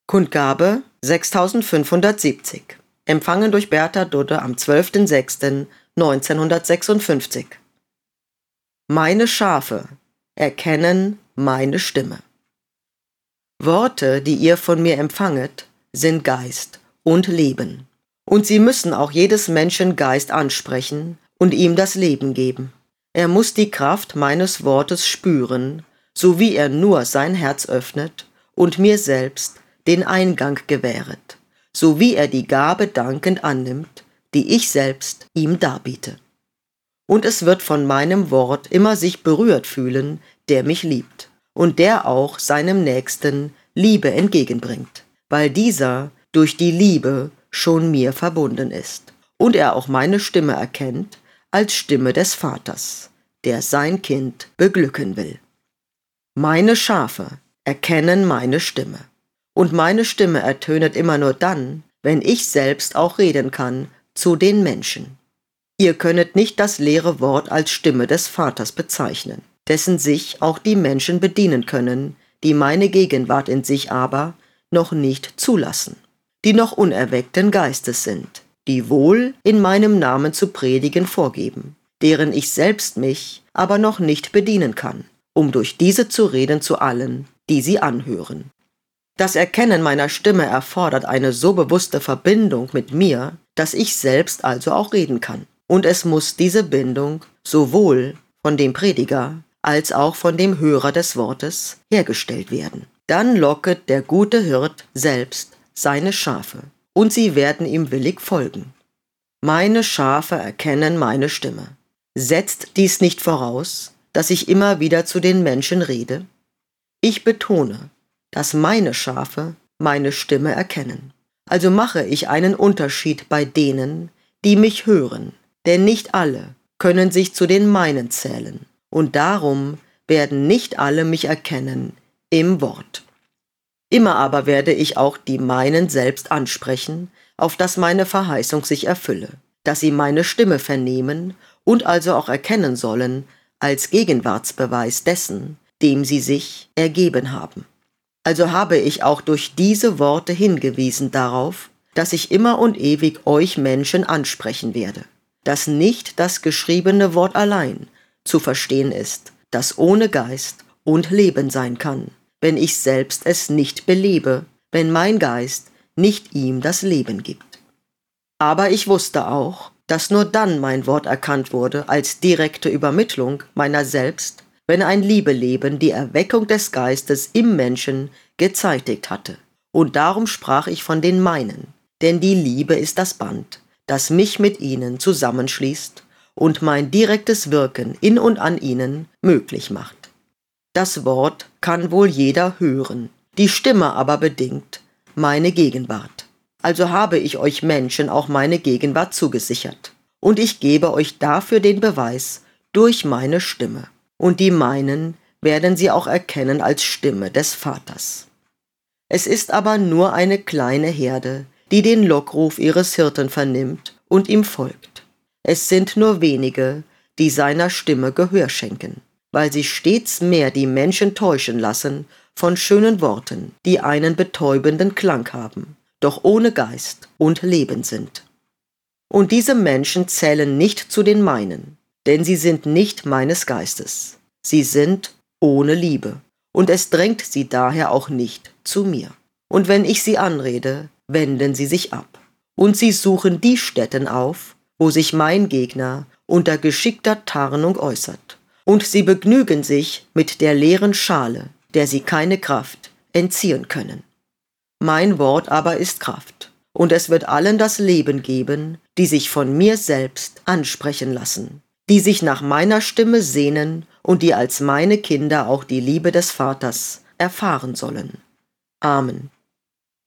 Kundgabe 6570. Empfangen durch Bertha Dudde am 12.06.1956. Meine Schafe erkennen meine Stimme. Worte, die ihr von mir empfanget, sind Geist und Leben. Und sie müssen auch jedes Menschen Geist ansprechen und ihm das Leben geben. Er muss die Kraft meines Wortes spüren, so wie er nur sein Herz öffnet und mir selbst den Eingang gewähret, so wie er die Gabe dankend annimmt, die ich selbst ihm darbiete. Und es wird von meinem Wort immer sich berührt fühlen, der mich liebt und der auch seinem Nächsten Liebe entgegenbringt, weil dieser durch die Liebe schon mir verbunden ist und er auch meine Stimme erkennt als Stimme des Vaters, der sein Kind beglücken will. Meine Schafe erkennen meine Stimme. Und meine Stimme ertönet immer nur dann, wenn ich selbst auch reden kann zu den Menschen. Ihr könnet nicht das leere Wort als Stimme des Vaters bezeichnen, dessen sich auch die Menschen bedienen können, die meine Gegenwart in sich aber noch nicht zulassen, die noch unerweckten Geistes sind, die wohl in meinem Namen zu predigen vorgeben, deren ich selbst mich aber noch nicht bedienen kann, um durch diese zu reden zu allen, die sie anhören. Das Erkennen meiner Stimme erfordert eine so bewusste Verbindung mit mir, dass ich selbst also auch reden kann. Und es muss diese Bindung sowohl von dem Prediger als auch von dem Hörer des Wortes hergestellt werden. Dann locket der gute Hirt selbst seine Schafe, und sie werden ihm willig folgen. Meine Schafe erkennen meine Stimme. Setzt dies nicht voraus, dass ich immer wieder zu den Menschen rede? Ich betone, dass meine Schafe meine Stimme erkennen. Also mache ich einen Unterschied bei denen, die mich hören, denn nicht alle können sich zu den meinen zählen, und darum werden nicht alle mich erkennen im Wort. Immer aber werde ich auch die meinen selbst ansprechen, auf dass meine Verheißung sich erfülle, dass sie meine Stimme vernehmen und also auch erkennen sollen, als Gegenwartsbeweis dessen, dem sie sich ergeben haben. Also habe ich auch durch diese Worte hingewiesen darauf, dass ich immer und ewig euch Menschen ansprechen werde, dass nicht das geschriebene Wort allein zu verstehen ist, das ohne Geist und Leben sein kann, wenn ich selbst es nicht belebe, wenn mein Geist nicht ihm das Leben gibt. Aber ich wusste auch, dass nur dann mein Wort erkannt wurde als direkte Übermittlung meiner selbst, wenn ein Liebeleben die Erweckung des Geistes im Menschen gezeitigt hatte. Und darum sprach ich von den meinen, denn die Liebe ist das Band, das mich mit ihnen zusammenschließt und mein direktes Wirken in und an ihnen möglich macht. Das Wort kann wohl jeder hören, die Stimme aber bedingt meine Gegenwart. Also habe ich euch Menschen auch meine Gegenwart zugesichert. Und ich gebe euch dafür den Beweis durch meine Stimme. Und die meinen werden sie auch erkennen als Stimme des Vaters. Es ist aber nur eine kleine Herde, die den Lockruf ihres Hirten vernimmt und ihm folgt. Es sind nur wenige, die seiner Stimme Gehör schenken, weil sie stets mehr die Menschen täuschen lassen von schönen Worten, die einen betäubenden Klang haben, doch ohne Geist und Leben sind. Und diese Menschen zählen nicht zu den meinen, denn sie sind nicht meines Geistes. Sie sind ohne Liebe, und es drängt sie daher auch nicht zu mir. Und wenn ich sie anrede, wenden sie sich ab, und sie suchen die Stätten auf, wo sich mein Gegner unter geschickter Tarnung äußert, und sie begnügen sich mit der leeren Schale, der sie keine Kraft entziehen können. Mein Wort aber ist Kraft, und es wird allen das Leben geben, die sich von mir selbst ansprechen lassen, die sich nach meiner Stimme sehnen und die als meine Kinder auch die Liebe des Vaters erfahren sollen. Amen.